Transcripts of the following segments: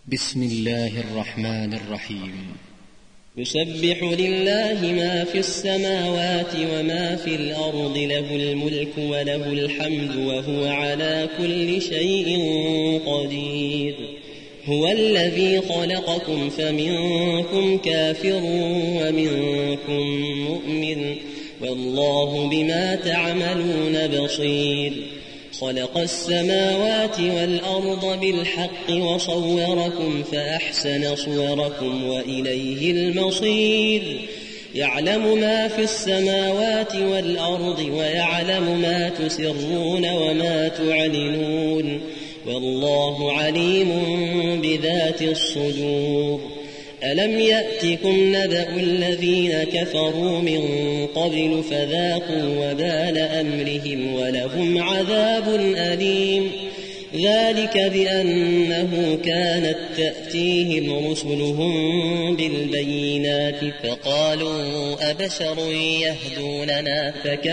بسم الله الرحمن الرحيم. يسبح لله ما في السماوات وما في الأرض، له الملك وله الحمد وهو على كل شيء قدير. هو الذي خلقكم فمنكم كافر ومنكم مؤمن، والله بما تعملون بصير. خلق السماوات والأرض بالحق وصوركم فأحسن صوركم وإليه المصير. يعلم ما في السماوات والأرض ويعلم ما تسرون وما تعلنون، والله عليم بذات الصدور. ألم يأتكم نبأ الذين كفروا من قبل فذاقوا وبال أمرهم ولهم عذاب أليم. ذلك بأنه كانت تأتيهم رسلهم بالبينات فقالوا أبشر يهدوننا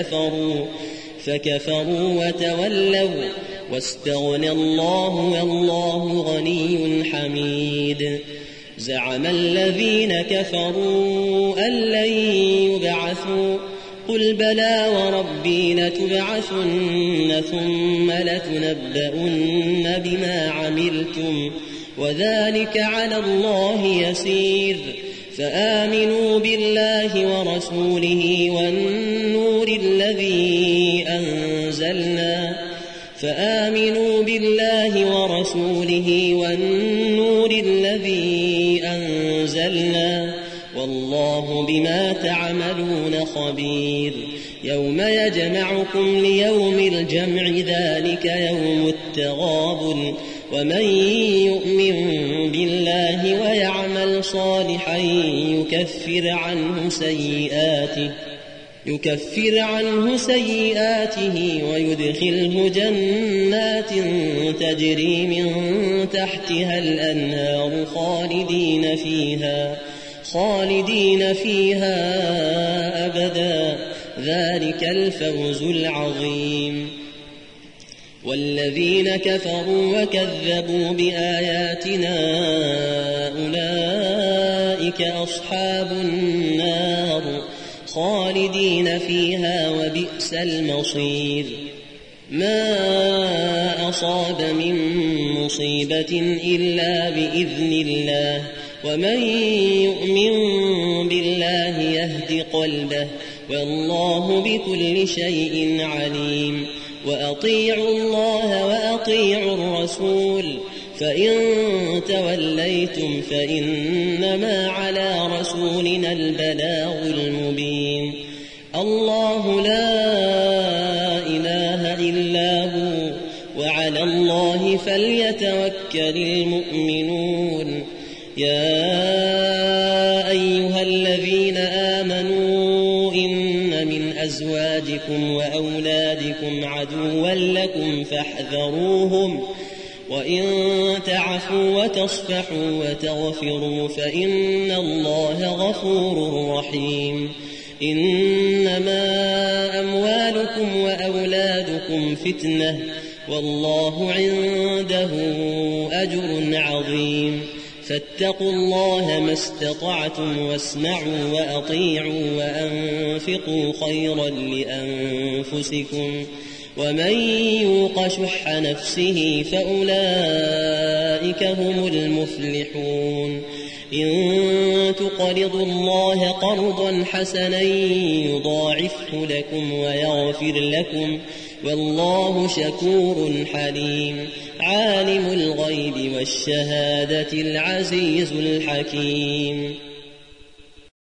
فكفروا وتولوا واستغنى الله والله غني حميد. زعم الذين كفروا أن لن يبعثوا، قل بلى وربي لتبعثن ثم لتنبؤن بما عملتم وذلك على الله يسير. فآمنوا بالله ورسوله والنور الذي أنزلنا والله بما تعملون خبير. يوم يجمعكم ليوم الجمع ذلك يوم التغابن، ومن يؤمن بالله ويعمل صالحا يكفر عنه سيئاته ويدخله جنات تجري من تحتها الأنهار خالدين فيها أبدا، ذلك الفوز العظيم. والذين كفروا وكذبوا بآياتنا أولئك أصحاب النار خالدين فيها وبئس المصير. ما أصاب من مصيبة إلا بإذن الله، ومن يؤمن بالله يهد قلبه، والله بكل شيء عليم. وأطيعوا الله وأطيعوا الرسول، فإن توليتم فإنما على رسولنا البلاغ المبين. الله لا إله إلا هو، وعلى الله فليتوكل المؤمنون. يا أيها الذين آمنوا إن من أزواجكم وأولادكم عدوا لكم فاحذروهم، وإن تعفوا وتصفحوا وتغفروا فإن الله غفور رحيم. إنما أموالكم وأولادكم فتنة، والله عنده أجر عظيم. فاتقوا الله ما استطعتم واسمعوا وأطيعوا وأنفقوا خيرا لأنفسكم، ومن يوق شح نفسه فأولئك هم المفلحون. إن تقرضوا الله قرضا حسنا يضاعفه لكم ويغفر لكم، والله شكور حليم. عالم الغيب والشهادة العزيز الحكيم.